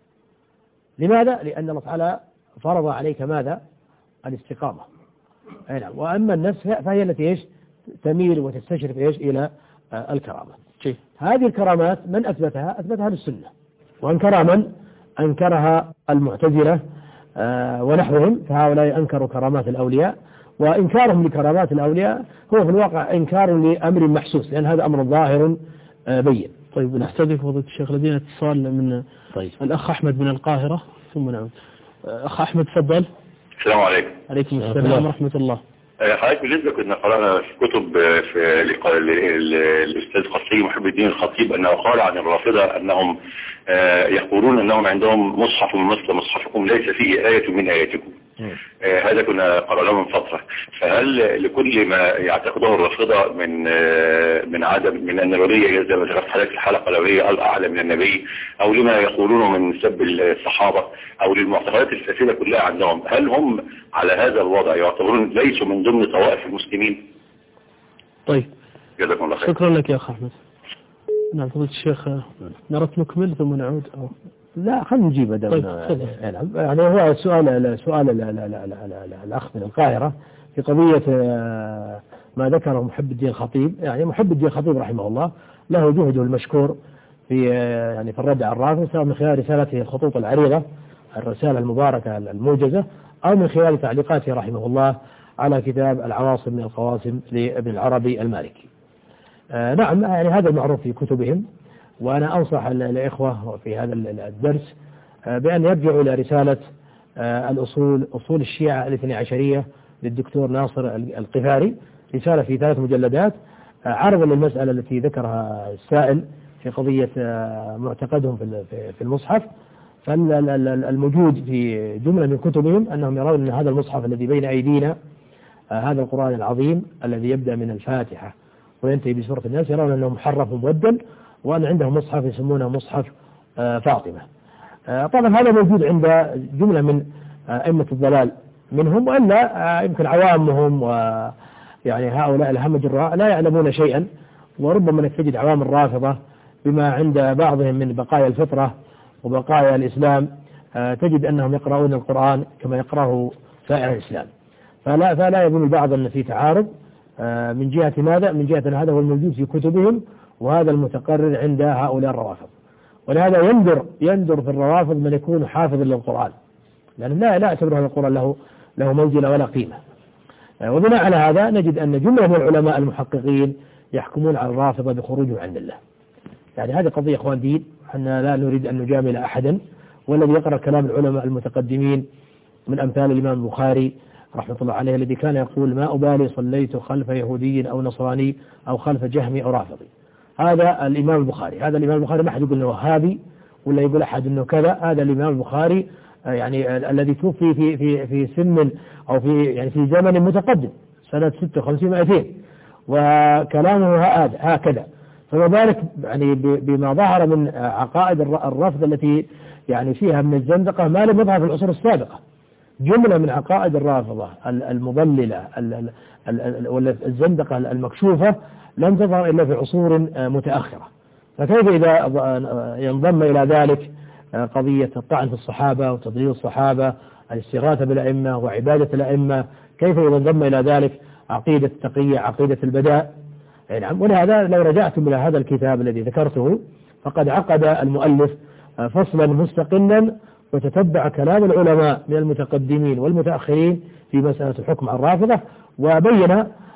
لماذا؟ لأن الله تعالى فرض عليك ماذا؟ الاستقامة. نعم. وأما النفس فهي التي إيش؟ تميل وتستشرف إيش؟ إلى الكرامة. هذه الكرامات من أثبتها؟ أثبتها للسنة، وأنكرها من؟ أنكرها المعتزلة ونحوهم، فهؤلاء أنكروا كرامات الأولياء، وإنكارهم لكرامات الأولياء هو في الواقع إنكار لأمر محسوس، لأن هذا أمر ظاهر بين. طيب نستضيف فضيلة الشيخ، لدينا اتصال من الأخ أحمد من القاهرة ثم نعود. أخ أحمد تفضل. السلام عليكم. عليكم السلام ورحمة الله. حضرتك بالنسبة كنا قرأنا في كتب في الأستاذ قصي محب الدين الخطيب أنه قال عن الرافضة أنهم يقولون أنهم عندهم مصحف مثل مصحفكم ليس فيه آية من آياتكم. هذا كنا قرأناه من فترة، فهل لكل ما يعتقده الرافضة من عدم من أن الولي زي ما ذكرت حضرتك الحلقة الأولية أعلى من النبي، أو لما يقولونه من سب الصحابة، أو للمعتقدات الفاسدة كلها عندهم، هل هم على هذا الوضع يعتبرون ليسوا من ضمن طوائف المسلمين؟ طيب جزاكم الله خير. شكرا لك يا أخ أحمد. نعم فضيلة الشيخ، نردت نكمل ثم نعود أو لا خلينا نجيب. طيب. يعني هو سؤال الأخ من القاهرة في قضية ما ذكره محب الدين الخطيب. يعني محب الدين الخطيب رحمه الله له جهده المشكور في يعني في الرد على الرافضة، سواء من خلال رسالته الخطوط العريضة، الرسالة المباركة الموجزة، أو من خلال تعليقاته رحمه الله على كتاب العواصم من القواسم لابن العربي المالكي. نعم، يعني هذا المعروف في كتبهم، وأنا أنصح الإخوة في هذا الدرس بأن يرجعوا إلى رسالة أصول الشيعة الاثني عشرية للدكتور ناصر القفاري، رسالة في 3 مجلدات عرضا للمسألة التي ذكرها السائل في قضية معتقدهم في المصحف. فالموجود في جملة من كتبهم أنهم يرون أن هذا المصحف الذي بين أيدينا، هذا القرآن العظيم الذي يبدأ من الفاتحة وينتهي بسورة الناس، يرون أنه محرف مبدل، وأن عندهم مصحف يسمونه مصحف فاطمة. طبعا هذا موجود عند جملة من أئمة الضلال منهم، وإلا يمكن عوامهم ويعني هؤلاء الهمج الراء لا يعلمون شيئا، وربما أنك تجد عوام الرافضة بما عند بعضهم من بقايا الفطرة وبقايا الإسلام، تجد أنهم يقرؤون القرآن كما يقرأه سائر الإسلام، فلا يظن البعض أن في تعارض من جهة ماذا؟ من جهة أن هذا هو الموجود في كتبهم، وهذا المتقرر عند هؤلاء الروافض. ولهذا يندر في الروافض من يكون حافظا للقرآن، لأن لا يعتبر هذا القرآن له منزلة ولا قيمة. وبناء على هذا نجد أن جملة من العلماء المحققين يحكمون على الرافضة بخروجه عن الله. يعني هذه قضية إخوان دين، احنا لا نريد أن نجامل أحدا، والذي يقرأ كلام العلماء المتقدمين من أمثال الإمام البخاري رحمة الله عليه الذي كان يقول: ما أبالي صليت خلف يهودي أو نصراني أو خلف جهمي أو رافضي. هذا الإمام البخاري. هذا الإمام البخاري ما أحد يقول أنه وهابي ولا يقول أحد أنه كذا. هذا الإمام البخاري يعني الذي توفي في سن أو في زمن متقدم، سنة 56 و200، وكلامه هكذا. فما بالك يعني بما ظهر من عقائد الرفض التي يعني فيها من الزندقة ما لم يظهر في العصور السابقة. جملة من عقائد الرافضة المضللة والزندقة المكشوفة لم تظهر إلا في عصور متأخرة. فكيف إذا ينضم إلى ذلك قضية الطعن في الصحابة وتضليل الصحابة، الاستغاثة بالأئمة وعبادة الأئمة، كيف إذا انضم إلى ذلك عقيدة التقية، عقيدة البداء؟ نعم. ولهذا لو رجعتم إلى هذا الكتاب الذي ذكرته فقد عقد المؤلف فصلا مستقلا وتتبع كلام العلماء من المتقدمين والمتأخرين في مسألة الحكم على الرافضة، وبين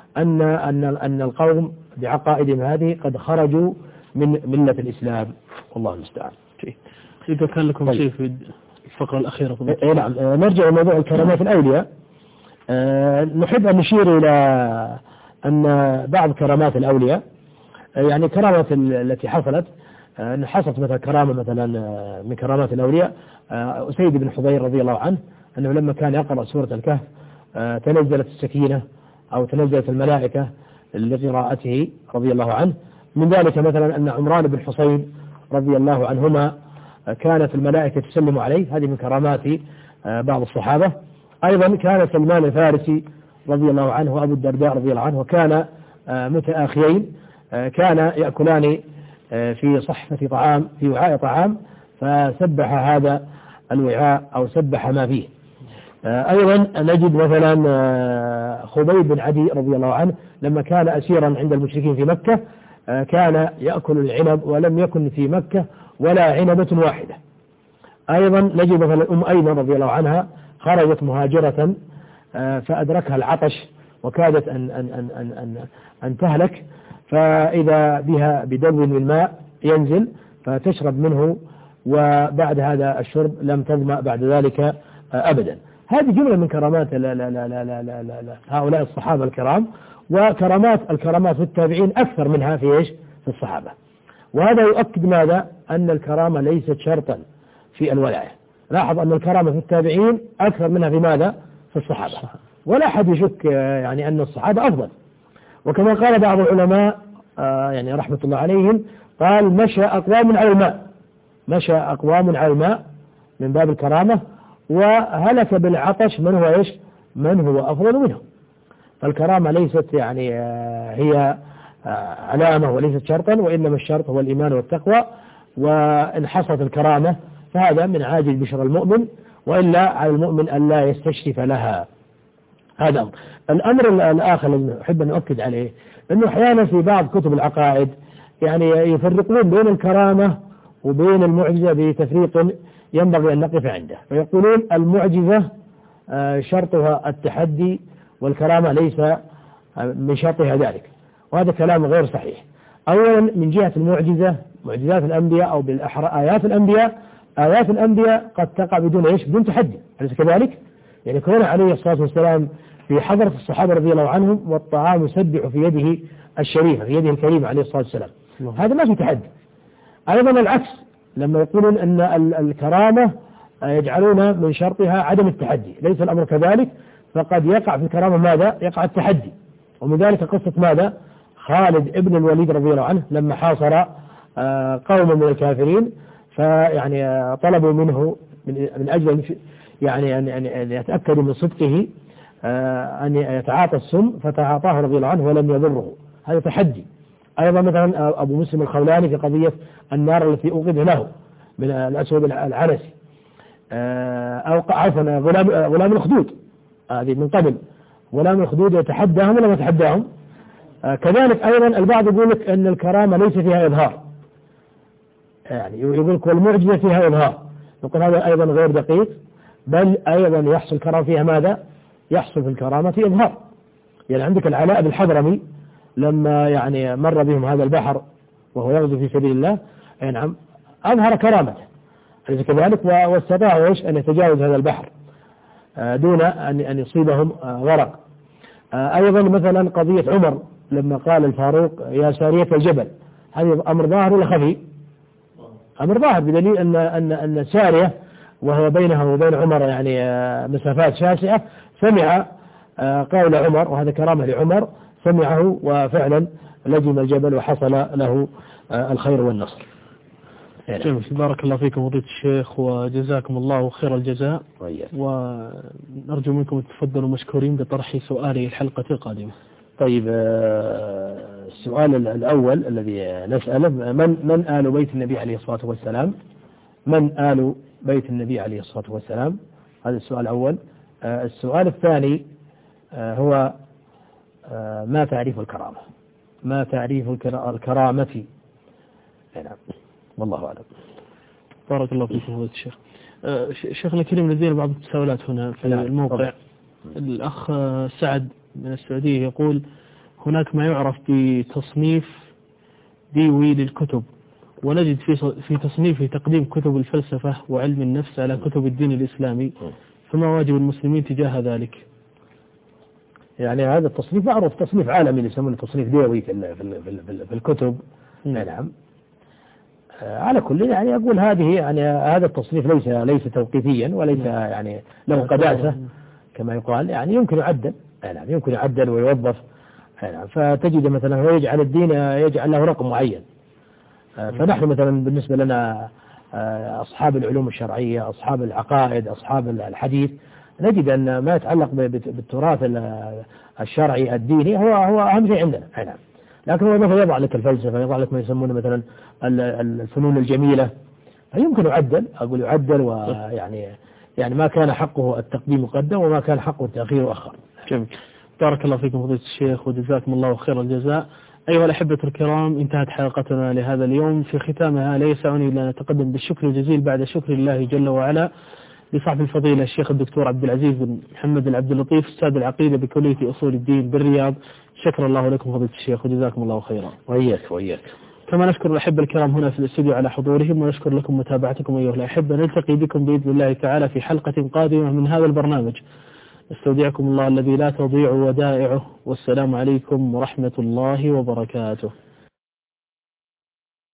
أن القوم بعقائدهم هذه قد خرجوا من ملة الإسلام، والله المستعان. إذا كان لكم شيء في الفقرة الأخيرة. نعم. نرجع إلى موضوع كرامات الأولياء. نحب أن نشير إلى أن بعض كرامات الأولياء، يعني كرامة التي حصلت مثلا كرامة مثلا من كرامات الأولياء أسيد بن حضير رضي الله عنه، أنه لما كان يقرأ سورة الكهف تنزلت السكينة أو تنزلت الملائكة لقراءته رضي الله عنه. من ذلك مثلا أن عمران بن حصين رضي الله عنهما كانت الملائكة تسلم عليه، هذه من كرامات بعض الصحابة. أيضا كان سلمان الفارسي رضي الله عنه وأبو الدرداء رضي الله عنه، وكان متآخيين، كان يأكلان في صحفة طعام، في وعاء طعام، فسبح هذا الوعاء أو سبح ما فيه. أيضا نجد مثلا خبيب بن عدي رضي الله عنه لما كان أسيرا عند المشركين في مكة كان يأكل العنب، ولم يكن في مكة ولا عنبة واحدة. أيضا نجد مثلا أم أيمن رضي الله عنها خرجت مهاجرة فأدركها العطش وكادت أن تهلك، فإذا بها بدلو من ماء ينزل فتشرب منه، وبعد هذا الشرب لم تظمأ بعد ذلك أبدا. هذه جملة من كرامات لا هؤلاء الصحابة الكرام، الكرامات في التابعين أكثر منها في إيش؟ في الصحابة. وهذا يؤكد ماذا؟ أن الكرامة ليست شرطا في الولاية. لاحظ أن الكرامة في التابعين أكثر منها في ماذا؟ في الصحابة. ولا أحد يشك يعني أن الصحابة أفضل. وكما قال بعض العلماء يعني رحمة الله عليهم، قال مشى أقوام على الماء من باب الكرامة، وهلك بالعطش من هو إيش؟ من هو أفضل منهم. فالكرامة ليست يعني هي علامة وليست شرطا، وإنما الشرط هو الإيمان والتقوى. وإن حصلت الكرامة فهذا من عاجل بشر المؤمن، وإلا على المؤمن أن لا يستشرف لها. هذا الأمر الآخر الذي أحب أن أؤكد عليه، أنه أحيانا في بعض كتب العقائد يعني يفرقون بين الكرامة وبين المعجزة بتفريق ينبغي أن نقف عنده، فيقولون المعجزة شرطها التحدي، والكرامة ليس من شرطها ذلك، وهذا كلام غير صحيح. أولا من جهة المعجزة، معجزات الأنبياء أو بالأحرى آيات الأنبياء قد تقع بدون إيش؟ بدون تحدي، أليس كذلك؟ يعني كون عليه الصلاة والسلام في حضرة الصحابة رضي الله عنهم والطعام يسبح في يده الشريفة، في يده الكريمة عليه الصلاة والسلام، هذا ما في تحدي. أيضا العكس، لما يقولون أن الكرامة يجعلون من شرطها عدم التحدي، ليس الأمر كذلك، فقد يقع في الكرامة ماذا؟ يقع التحدي. ومن ذلك قصة ماذا؟ خالد ابن الوليد رضي الله عنه لما حاصر قوما من الكافرين، فيعني طلبوا منه من أجل يعني أن يتأكدوا من صدقه أن يتعاطى السم، فتعاطاه رضي الله عنه ولم يضره، هذا تحدي. أيضا مثلا أبو مسلم الخولاني في قضية النار التي أوقد له من الأسود العنسي، أو عفوا غلام الخدود، هذه من قبل غلام الخدود يتحداهم ولا ما يتحداهم. كذلك أيضا البعض يقول لك أن الكرامة ليس فيها إظهار، يعني يقول لك والمعجزة فيها إظهار، نقول هذا أيضا غير دقيق، بل أيضا يحصل الكرامة فيها ماذا؟ يحصل في الكرامة في إظهار. يعني عندك العلاء بالحضرمي لما يعني مر بهم هذا البحر وهو يغزو في سبيل الله، أي نعم، أظهر كرامته، أليس كذلك؟ واستطاعوا إيش؟ أن يتجاوز هذا البحر دون أن يصيبهم غرق. أيضا مثلا قضية عمر لما قال الفاروق يا سارية الجبل، هذا أمر ظاهر ولا خفي؟ أمر ظاهر، بدليل أن سارية وهو بينها وبين عمر يعني مسافات شاسعة سمع قول عمر، وهذا كرامة لعمر، سمعه وفعلا لجم الجبل وحصل له الخير والنصر. جميل، بارك الله فيكم فضيلة الشيخ وجزاكم الله خير الجزاء، ونرجو منكم أن تفضلوا مشكورين بطرح سؤالي الحلقة القادمة. طيب، السؤال الأول الذي نسأله، من آل بيت النبي عليه الصلاة والسلام؟ من آل بيت النبي عليه الصلاة والسلام؟ هذا السؤال الأول. السؤال الثاني هو ما تعريف الكرامة؟ ما تعريف الكرامة؟ نعم، والله أعلم. بارك الله فيكم فضيلة الشيخ. شيخنا الكريم لدينا بعض التساؤلات هنا في الموقع. الأخ سعد من السعودية يقول هناك ما يعرف بتصنيف ديوي للكتب، ونجد في تصنيفه تقديم كتب الفلسفة وعلم النفس على كتب الدين الإسلامي، فما واجب المسلمين تجاه ذلك؟ يعني هذا التصنيف معروف، تصنيف عالمي يسمونه تصنيف ديوي في الكتب. نعم. على كل يعني أقول هذه يعني هذا التصنيف ليس توقيفيا وليس يعني له قداسة كما يقال، يعني يمكن يعدل، يعني يمكن يعدل ويوظف فتجد مثلا هو يجعل الدين يجعل له رقم معين. فنحن مثلا بالنسبة لنا أصحاب العلوم الشرعية، أصحاب العقائد، أصحاب الحديث، نجد أن ما يتعلق بالتراث الشرعي الديني هو أهم شيء عندنا. نعم. لكن هو مثلا يضع لك الفلسفة، يضع لك ما يسمونه مثلا الفنون الجميلة، فيمكن يعدل، أقول يعدل، ويعني ما كان حقه التقديم مقدم وما كان حقه التأخير مؤخر. جميل. بارك الله فيكم فضيلة الشيخ وجزاكم الله خير الجزاء. أيها الأحبة الكرام، انتهت حلقتنا لهذا اليوم. في ختامها لا يسعني إلا أن نتقدم بالشكر الجزيل بعد شكر الله جل وعلا لصاحب الفضيلة الشيخ الدكتور عبد العزيز بن محمد بن عبد اللطيف أستاذ العقيدة بكلية أصول الدين بالرياض. شكر الله لكم فضيلة الشيخ وجزاكم الله خيرا. وإياك. كما نشكر الأحبة الكرام هنا في الاستوديو على حضورهم، ونشكر لكم متابعتكم أيها الأحبة. نلتقي بكم بإذن الله تعالى في حلقة قادمة من هذا البرنامج. استودعكم الله الذي لا تضيع ودائعه، والسلام عليكم ورحمة الله وبركاته.